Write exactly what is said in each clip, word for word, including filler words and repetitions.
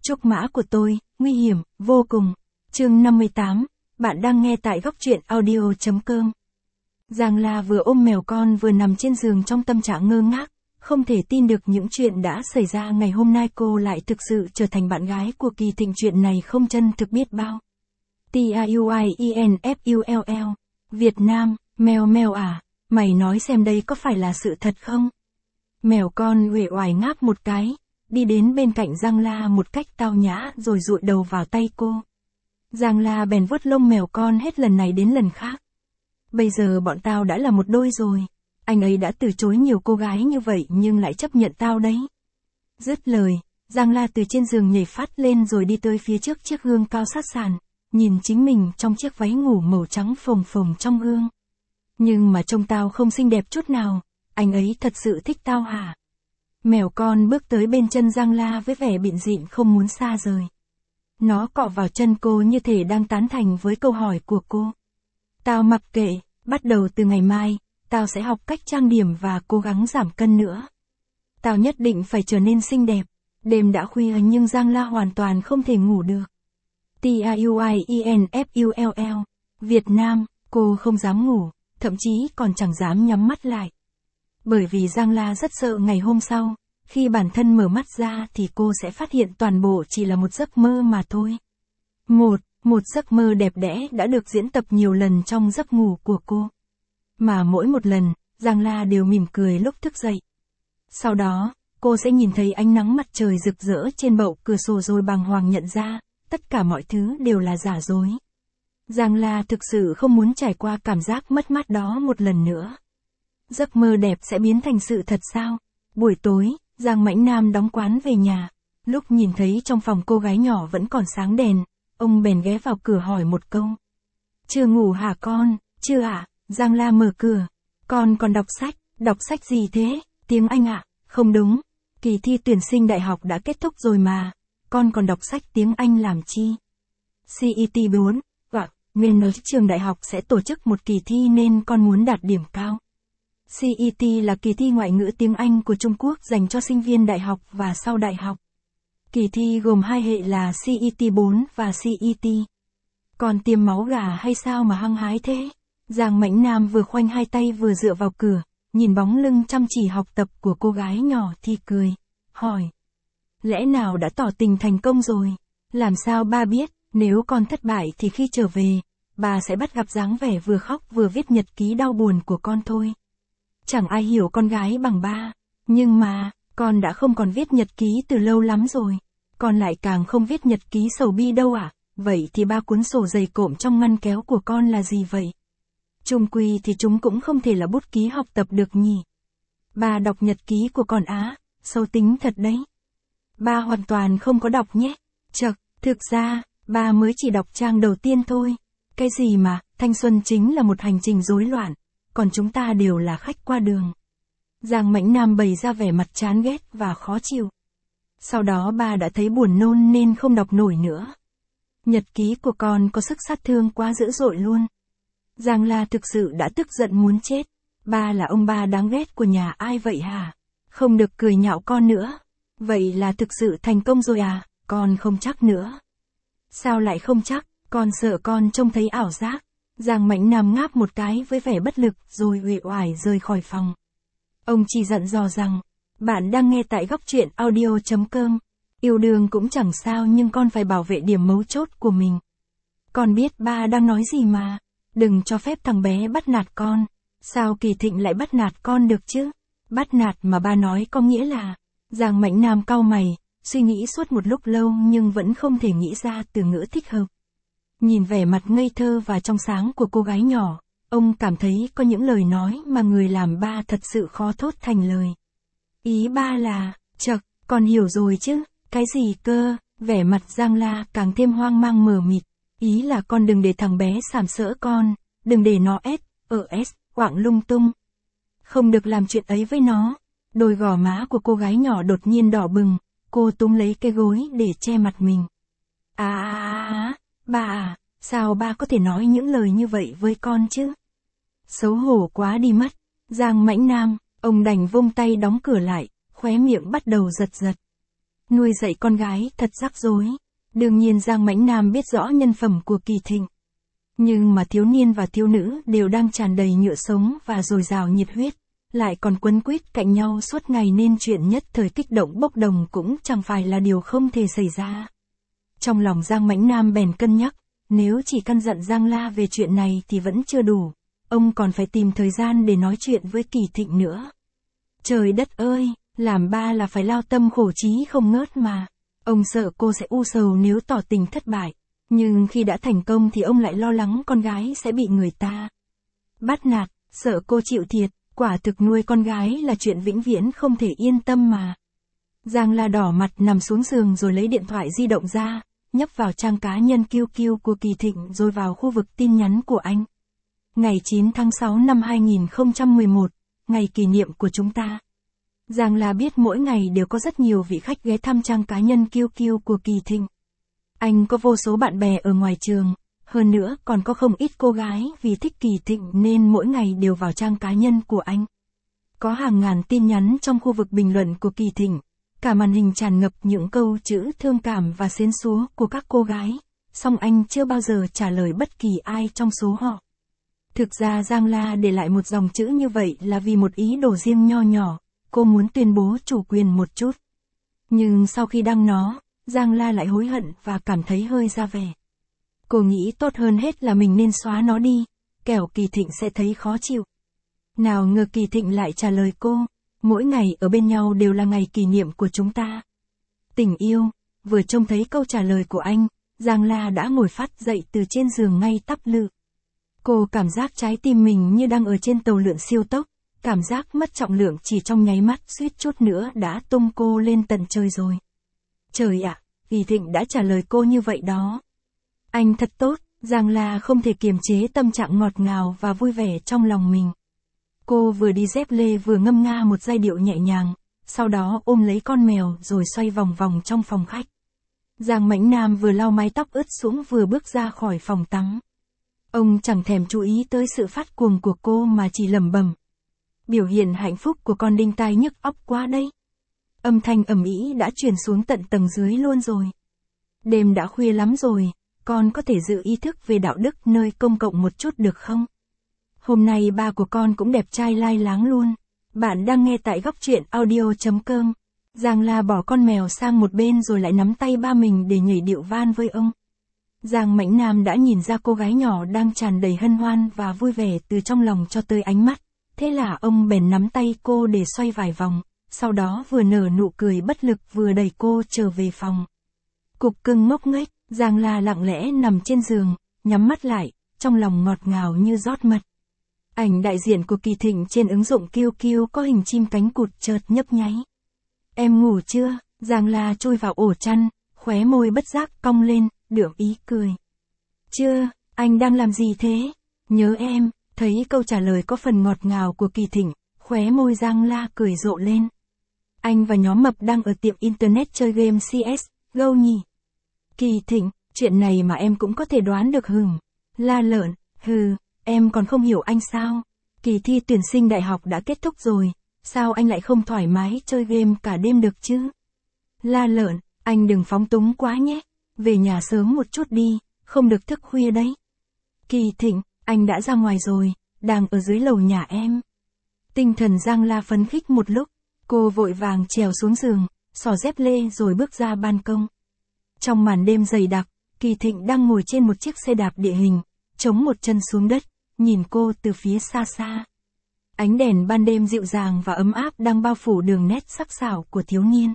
Trúc mã của tôi, nguy hiểm, vô cùng. Chương năm mươi tám, bạn đang nghe tại góc truyện audio chấm com. Giang La vừa ôm mèo con vừa nằm trên giường trong tâm trạng ngơ ngác, không thể tin được những chuyện đã xảy ra ngày hôm nay cô lại thực sự trở thành bạn gái của Kỳ Thịnh. Chuyện này không chân thực biết bao. T A U I E N F U L L, Việt Nam, mèo mèo à, mày nói xem đây có phải là sự thật không? Mèo con uể oải ngáp một cái, đi đến bên cạnh Giang La một cách tao nhã rồi dụi đầu vào tay cô. Giang La bèn vuốt lông mèo con hết lần này đến lần khác. Bây giờ bọn tao đã là một đôi rồi. Anh ấy đã từ chối nhiều cô gái như vậy nhưng lại chấp nhận tao đấy. Dứt lời, Giang La từ trên giường nhảy phát lên rồi đi tới phía trước chiếc gương cao sát sàn, nhìn chính mình trong chiếc váy ngủ màu trắng phồng phồng trong gương. Nhưng mà trông tao không xinh đẹp chút nào, anh ấy thật sự thích tao hả? Mèo con bước tới bên chân Giang La với vẻ bịn dịn không muốn xa rời. Nó cọ vào chân cô như thể đang tán thành với câu hỏi của cô. Tao mặc kệ, bắt đầu từ ngày mai, tao sẽ học cách trang điểm và cố gắng giảm cân nữa. Tao nhất định phải trở nên xinh đẹp. Đêm đã khuya nhưng Giang La hoàn toàn không thể ngủ được. T A U I E N F U L L, Việt Nam, cô không dám ngủ, thậm chí còn chẳng dám nhắm mắt lại. Bởi vì Giang La rất sợ ngày hôm sau, khi bản thân mở mắt ra thì cô sẽ phát hiện toàn bộ chỉ là một giấc mơ mà thôi. Một, một giấc mơ đẹp đẽ đã được diễn tập nhiều lần trong giấc ngủ của cô. Mà mỗi một lần, Giang La đều mỉm cười lúc thức dậy. Sau đó, cô sẽ nhìn thấy ánh nắng mặt trời rực rỡ trên bậu cửa sổ rồi bàng hoàng nhận ra, tất cả mọi thứ đều là giả dối. Giang La thực sự không muốn trải qua cảm giác mất mát đó một lần nữa. Giấc mơ đẹp sẽ biến thành sự thật sao? Buổi tối, Giang Mãnh Nam đóng quán về nhà. Lúc nhìn thấy trong phòng cô gái nhỏ vẫn còn sáng đèn, ông bèn ghé vào cửa hỏi một câu. Chưa ngủ hả con? Chưa ạ. À? Giang La mở cửa. Con còn đọc sách, đọc sách gì thế? Tiếng Anh ạ. À? Không đúng. Kỳ thi tuyển sinh đại học đã kết thúc rồi mà. Con còn đọc sách tiếng Anh làm chi? C E T bốn, hoặc, nguyên nói trường đại học sẽ tổ chức một kỳ thi nên con muốn đạt điểm cao. C E T là kỳ thi ngoại ngữ tiếng Anh của Trung Quốc dành cho sinh viên đại học và sau đại học. Kỳ thi gồm hai hệ là C E T bốn và C E T. Còn tiêm máu gà hay sao mà hăng hái thế? Giang Mãnh Nam vừa khoanh hai tay vừa dựa vào cửa, nhìn bóng lưng chăm chỉ học tập của cô gái nhỏ thì cười, hỏi. Lẽ nào đã tỏ tình thành công rồi? Làm sao ba biết, nếu con thất bại thì khi trở về, bà sẽ bắt gặp dáng vẻ vừa khóc vừa viết nhật ký đau buồn của con thôi. Chẳng ai hiểu con gái bằng ba, nhưng mà, con đã không còn viết nhật ký từ lâu lắm rồi. Con lại càng không viết nhật ký sầu bi đâu à? Vậy thì ba cuốn sổ dày cộm trong ngăn kéo của con là gì vậy? Chung quy thì chúng cũng không thể là bút ký học tập được nhỉ. Ba đọc nhật ký của con á, sâu tính thật đấy. Ba hoàn toàn không có đọc nhé. Chậc, thực ra, ba mới chỉ đọc trang đầu tiên thôi. Cái gì mà, thanh xuân chính là một hành trình rối loạn, còn chúng ta đều là khách qua đường. Giang Mãnh Nam bày ra vẻ mặt chán ghét và khó chịu. Sau đó ba đã thấy buồn nôn nên không đọc nổi nữa. Nhật ký của con có sức sát thương quá dữ dội luôn. Giang La thực sự đã tức giận muốn chết. Ba là ông ba đáng ghét của nhà ai vậy hả? Không được cười nhạo con nữa. Vậy là thực sự thành công rồi à? Con không chắc nữa. Sao lại không chắc? Con sợ con trông thấy ảo giác. Giang Mãnh Nam ngáp một cái với vẻ bất lực rồi uể oải rời khỏi phòng. Ông chỉ dặn dò rằng, bạn đang nghe tại góc truyện audio chấm com. Yêu đương cũng chẳng sao nhưng con phải bảo vệ điểm mấu chốt của mình. Con biết ba đang nói gì mà. Đừng cho phép thằng bé bắt nạt con. Sao Kỳ Thịnh lại bắt nạt con được chứ? Bắt nạt mà ba nói có nghĩa là... Giang Mãnh Nam cau mày, suy nghĩ suốt một lúc lâu nhưng vẫn không thể nghĩ ra từ ngữ thích hợp. Nhìn vẻ mặt ngây thơ và trong sáng của cô gái nhỏ, ông cảm thấy có những lời nói mà người làm ba thật sự khó thốt thành lời. Ý ba là, chậc, con hiểu rồi chứ, cái gì cơ? Vẻ mặt Giang La càng thêm hoang mang mờ mịt. Ý là con đừng để thằng bé sàm sỡ con, đừng để nó ép, ở s, quạng lung tung. Không được làm chuyện ấy với nó. Đôi gò má của cô gái nhỏ đột nhiên đỏ bừng, cô túm lấy cái gối để che mặt mình. À à à, ba à, sao ba có thể nói những lời như vậy với con chứ? Xấu hổ quá đi mất. Giang Mãnh Nam, ông đành vung tay đóng cửa lại, khóe miệng bắt đầu giật giật. nuôi dạy con gái thật rắc rối. Đương nhiên Giang Mãnh Nam biết rõ nhân phẩm của Kỳ Thịnh. Nhưng mà thiếu niên và thiếu nữ đều đang tràn đầy nhựa sống và dồi dào nhiệt huyết, lại còn quấn quýt cạnh nhau suốt ngày nên chuyện nhất thời kích động bốc đồng cũng chẳng phải là điều không thể xảy ra. Trong lòng Giang Mãnh Nam bèn cân nhắc, nếu chỉ căn dặn Giang La về chuyện này thì vẫn chưa đủ, ông còn phải tìm thời gian để nói chuyện với Kỳ Thịnh nữa. Trời đất ơi, làm ba là phải lao tâm khổ trí không ngớt mà. Ông sợ cô sẽ u sầu nếu tỏ tình thất bại, nhưng khi đã thành công thì ông lại lo lắng con gái sẽ bị người ta bắt nạt, sợ cô chịu thiệt, quả thực nuôi con gái là chuyện vĩnh viễn không thể yên tâm mà. Giang La đỏ mặt nằm xuống giường rồi lấy điện thoại di động ra, nhấp vào trang cá nhân Q Q của Kỳ Thịnh rồi vào khu vực tin nhắn của anh. Ngày chín tháng sáu năm hai nghìn không trăm mười một, ngày kỷ niệm của chúng ta. Giang La biết mỗi ngày đều có rất nhiều vị khách ghé thăm trang cá nhân Q Q của Kỳ Thịnh. Anh có vô số bạn bè ở ngoài trường, hơn nữa còn có không ít cô gái vì thích Kỳ Thịnh nên mỗi ngày đều vào trang cá nhân của anh. Có hàng ngàn tin nhắn trong khu vực bình luận của Kỳ Thịnh, cả màn hình tràn ngập những câu chữ thương cảm và xến xúa của các cô gái, song anh chưa bao giờ trả lời bất kỳ ai trong số họ. Thực ra Giang La để lại một dòng chữ như vậy là vì một ý đồ riêng nho nhỏ, cô muốn tuyên bố chủ quyền một chút. Nhưng sau khi đăng nó, Giang La lại hối hận và cảm thấy hơi ra vẻ. Cô nghĩ tốt hơn hết là mình nên xóa nó đi, kẻo Kỳ Thịnh sẽ thấy khó chịu. Nào ngờ Kỳ Thịnh lại trả lời cô, mỗi ngày ở bên nhau đều là ngày kỷ niệm của chúng ta. Tình yêu, vừa trông thấy câu trả lời của anh, Giang La đã ngồi phát dậy từ trên giường ngay tắp lự. Cô cảm giác trái tim mình như đang ở trên tàu lượn siêu tốc, cảm giác mất trọng lượng chỉ trong nháy mắt suýt chút nữa đã tung cô lên tận trời rồi. Trời ạ, Kỳ Thịnh đã trả lời cô như vậy đó. Anh thật tốt, Giang La không thể kiềm chế tâm trạng ngọt ngào và vui vẻ trong lòng mình. Cô vừa đi dép lê vừa ngâm nga một giai điệu nhẹ nhàng, sau đó ôm lấy con mèo rồi xoay vòng vòng trong phòng khách. Giang Mãnh Nam vừa lau mái tóc ướt sũng vừa bước ra khỏi phòng tắm. Ông chẳng thèm chú ý tới sự phát cuồng của cô mà chỉ lẩm bẩm. Biểu hiện hạnh phúc của con đinh tai nhức óc quá đây. Âm thanh ầm ĩ đã truyền xuống tận tầng dưới luôn rồi. Đêm đã khuya lắm rồi, con có thể giữ ý thức về đạo đức nơi công cộng một chút được không? Hôm nay ba của con cũng đẹp trai lai láng luôn. Bạn đang nghe tại góc truyện audio chấm com. Giang La bỏ con mèo sang một bên rồi lại nắm tay ba mình để nhảy điệu van với ông. Giang Mãnh Nam đã nhìn ra cô gái nhỏ đang tràn đầy hân hoan và vui vẻ từ trong lòng cho tới ánh mắt. Thế là ông bèn nắm tay cô để xoay vài vòng, sau đó vừa nở nụ cười bất lực vừa đẩy cô trở về phòng. Cục cưng ngốc nghếch, Giang La lặng lẽ nằm trên giường, nhắm mắt lại, trong lòng ngọt ngào như rót mật. Ảnh đại diện của Kỳ Thịnh trên ứng dụng Q Q có hình chim cánh cụt chợt nhấp nháy. Em ngủ chưa? Giang La chui vào ổ chăn, khóe môi bất giác cong lên, đượm ý cười. Chưa, anh đang làm gì thế? Nhớ em. Thấy câu trả lời có phần ngọt ngào của Kỳ Thịnh, khóe môi Giang La cười rộ lên. Anh và nhóm mập đang ở tiệm internet chơi game C S G O nhỉ? Kỳ Thịnh, chuyện này mà em cũng có thể đoán được hừm. La Lợn, hừ, em còn không hiểu anh sao? Kỳ thi tuyển sinh đại học đã kết thúc rồi, sao anh lại không thoải mái chơi game cả đêm được chứ? La Lợn, anh đừng phóng túng quá nhé, về nhà sớm một chút đi, không được thức khuya đấy. Kỳ Thịnh, anh đã ra ngoài rồi, đang ở dưới lầu nhà em. Tinh thần Giang La phấn khích một lúc, cô vội vàng trèo xuống giường, xỏ dép lê rồi bước ra ban công. Trong màn đêm dày đặc, Kỳ Thịnh đang ngồi trên một chiếc xe đạp địa hình, chống một chân xuống đất, nhìn cô từ phía xa xa. Ánh đèn ban đêm dịu dàng và ấm áp đang bao phủ đường nét sắc sảo của thiếu niên.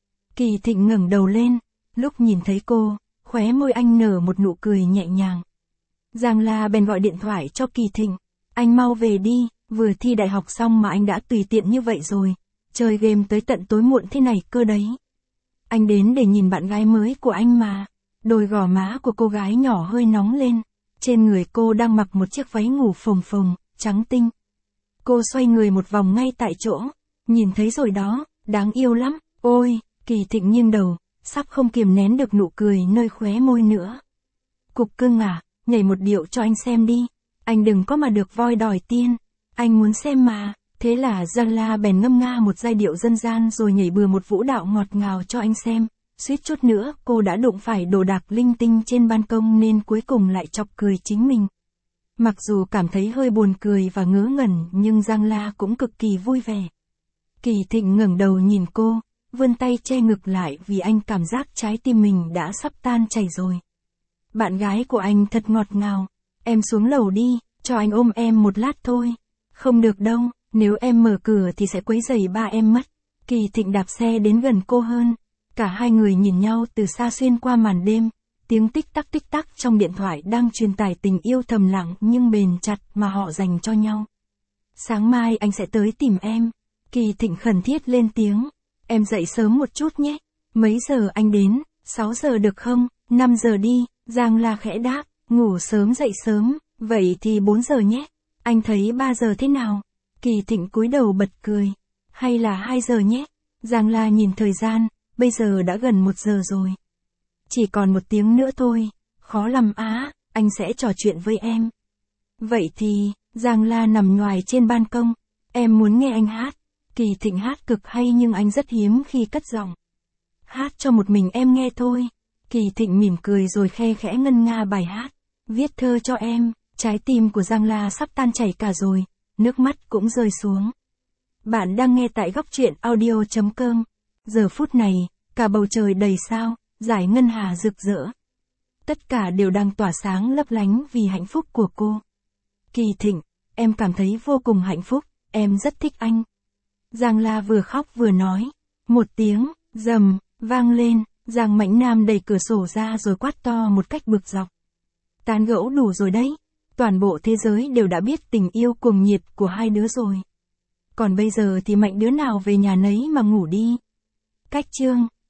Kỳ Thịnh ngẩng đầu lên, lúc nhìn thấy cô, khóe môi anh nở một nụ cười nhẹ nhàng. Giang La bèn gọi điện thoại cho Kỳ Thịnh. Anh mau về đi, vừa thi đại học xong mà anh đã tùy tiện như vậy rồi. Chơi game tới tận tối muộn thế này cơ đấy. Anh đến để nhìn bạn gái mới của anh mà. Đôi gò má của cô gái nhỏ hơi nóng lên. Trên người cô đang mặc một chiếc váy ngủ phồng phồng, trắng tinh. Cô xoay người một vòng ngay tại chỗ. Nhìn thấy rồi đó, đáng yêu lắm. Ôi, Kỳ Thịnh nghiêng đầu, sắp không kiềm nén được nụ cười nơi khóe môi nữa. Cục cưng à, nhảy một điệu cho anh xem đi. Anh đừng có mà được voi đòi tiên. Anh muốn xem mà. Thế là Giang La bèn ngâm nga một giai điệu dân gian rồi nhảy bừa một vũ đạo ngọt ngào cho anh xem. Suýt chút nữa cô đã đụng phải đồ đạc linh tinh trên ban công nên cuối cùng lại chọc cười chính mình. Mặc dù cảm thấy hơi buồn cười và ngớ ngẩn nhưng Giang La cũng cực kỳ vui vẻ. Kỳ Thịnh ngẩng đầu nhìn cô, vươn tay che ngực lại vì anh cảm giác trái tim mình đã sắp tan chảy rồi. Bạn gái của anh thật ngọt ngào, em xuống lầu đi, cho anh ôm em một lát thôi. Không được đâu, nếu em mở cửa thì sẽ quấy rầy ba em mất. Kỳ Thịnh đạp xe đến gần cô hơn. Cả hai người nhìn nhau từ xa xuyên qua màn đêm, tiếng tích tắc tích tắc trong điện thoại đang truyền tải tình yêu thầm lặng nhưng bền chặt mà họ dành cho nhau. Sáng mai anh sẽ tới tìm em. Kỳ Thịnh khẩn thiết lên tiếng. Em dậy sớm một chút nhé. Mấy giờ anh đến? sáu giờ được không? năm giờ đi. Giang La khẽ đáp. Ngủ sớm dậy sớm. Vậy thì bốn giờ nhé. Anh thấy ba giờ thế nào? Kỳ Thịnh cúi đầu bật cười. Hay là hai giờ nhé? Giang La nhìn thời gian. Bây giờ đã gần một giờ rồi. Chỉ còn một tiếng nữa thôi. Khó lắm á, anh sẽ trò chuyện với em. Vậy thì, Giang La nằm nhoài trên ban công. Em muốn nghe anh hát. Kỳ Thịnh hát cực hay nhưng anh rất hiếm khi cất giọng. Hát cho một mình em nghe thôi. Kỳ Thịnh mỉm cười rồi khe khẽ ngân nga bài hát. Viết thơ cho em. Trái tim của Giang La sắp tan chảy cả rồi. Nước mắt cũng rơi xuống. Bạn đang nghe tại góc truyện audio chấm com. Giờ phút này, cả bầu trời đầy sao, dải ngân hà rực rỡ. Tất cả đều đang tỏa sáng lấp lánh vì hạnh phúc của cô. Kỳ Thịnh, em cảm thấy vô cùng hạnh phúc, em rất thích anh. Giang La vừa khóc vừa nói. Một tiếng, rầm, vang lên, Giang Mãnh Nam đẩy cửa sổ ra rồi quát to một cách bực dọc. Tán gẫu đủ rồi đấy. Toàn bộ thế giới đều đã biết tình yêu cuồng nhiệt của hai đứa rồi. Còn bây giờ thì mạnh đứa nào về nhà nấy mà ngủ đi. Cách chương